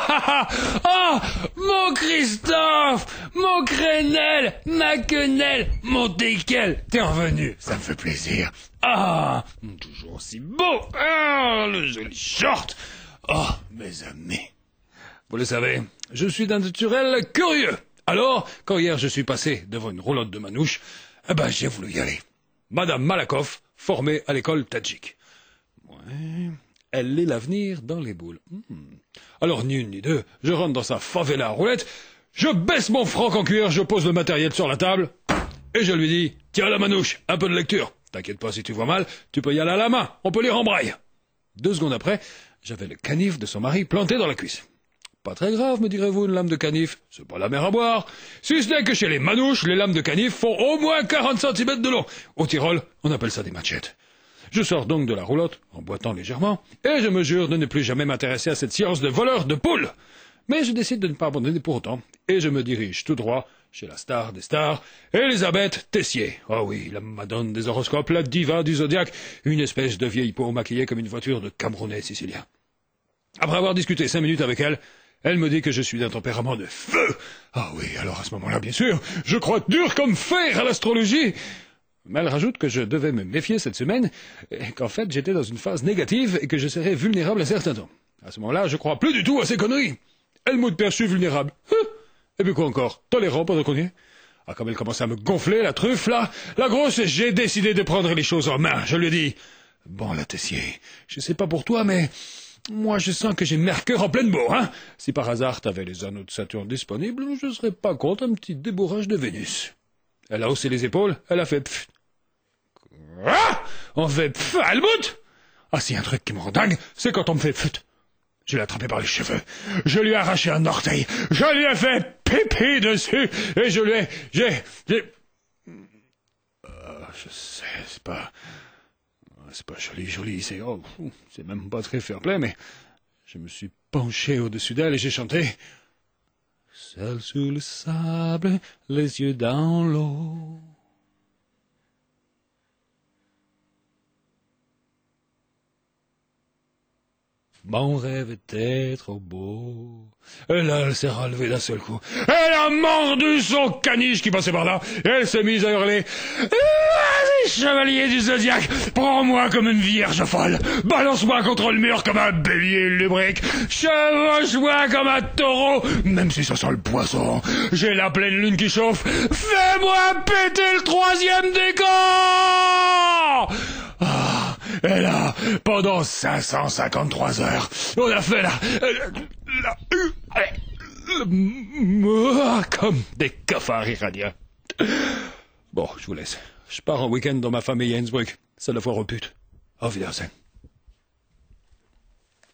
Ah, mon Christophe, mon crénel, ma quenelle, mon teckel, t'es revenu, ça me fait plaisir. Ah, toujours aussi beau, ah, le joli short. Oh, mes amis. Vous le savez, je suis d'un naturel curieux. Alors, quand hier je suis passé devant une roulotte de manouche, j'ai voulu y aller. Madame Malakoff, formée à l'école Tadjik. Ouais, elle lit l'avenir dans les boules. Alors, ni une ni deux, je rentre dans sa favela à roulettes, je baisse mon froc en cuir, je pose le matériel sur la table, et je lui dis, tiens la manouche, un peu de lecture. T'inquiète pas si tu vois mal, tu peux y aller à la main, on peut lire en braille. 2 secondes après, j'avais le canif de son mari planté dans la cuisse. Pas très grave, me direz-vous, une lame de canif, c'est pas la mer à boire. Si ce n'est que chez les manouches, les lames de canif font au moins 40 cm de long. Au Tyrol, on appelle ça des machettes. Je sors donc de la roulotte, en boitant légèrement, et je me jure de ne plus jamais m'intéresser à cette science de voleur de poules. Mais je décide de ne pas abandonner pour autant, et je me dirige tout droit chez la star des stars, Elisabeth Tessier. Ah oui, la madone des horoscopes, la diva du zodiaque, une espèce de vieille peau maquillée comme une voiture de Camerounais sicilien. Après avoir discuté 5 minutes avec elle, elle me dit que je suis d'un tempérament de feu. Ah oui, alors à ce moment-là, bien sûr, je crois dur comme fer à l'astrologie. Mais elle rajoute que je devais me méfier cette semaine, et qu'en fait j'étais dans une phase négative et que je serais vulnérable à certains temps. À ce moment-là, je crois plus du tout à ces conneries. Elle m'a perçu vulnérable. Et puis quoi encore, tolérant pendant qu'on y est. Ah, comme elle commençait à me gonfler, la truffe, là, la grosse, j'ai décidé de prendre les choses en main. Je lui ai dit, bon, la Tessier, je sais pas pour toi, mais moi je sens que j'ai Mercure en pleine bourre, hein. Si par hasard t'avais les anneaux de Saturne disponibles, je serais pas contre un petit débourrage de Vénus. Elle a haussé les épaules, elle a fait pfff. Ah, on fait pfff, Helmut. Ah, si un truc qui me rend dingue, c'est quand on me fait pfff. Je l'ai attrapé par les cheveux, je lui ai arraché un orteil, je lui ai fait pipi dessus, et je lui ai... je sais, c'est pas joli, c'est même pas très fair-play, mais je me suis penché au-dessus d'elle et j'ai chanté « Seul sous le sable, les yeux dans l'eau ». Mon rêve était trop beau. Et là, elle s'est relevée d'un seul coup. Elle a mordu son caniche qui passait par là. Et elle s'est mise à hurler. Vas-y, chevalier du zodiaque, prends-moi comme une vierge folle. Balance-moi contre le mur comme un bélier lubrique. Chevauche-moi comme un taureau, même si ça sent le poisson. J'ai la pleine lune qui chauffe. Fais-moi péter le 3e décor. Et là, pendant 553 heures, on a fait comme des cafards iraniens. Bon, je vous laisse. Je pars en week-end dans ma famille à Innsbruck. C'est la foire aux putes. Auf Wiedersehen.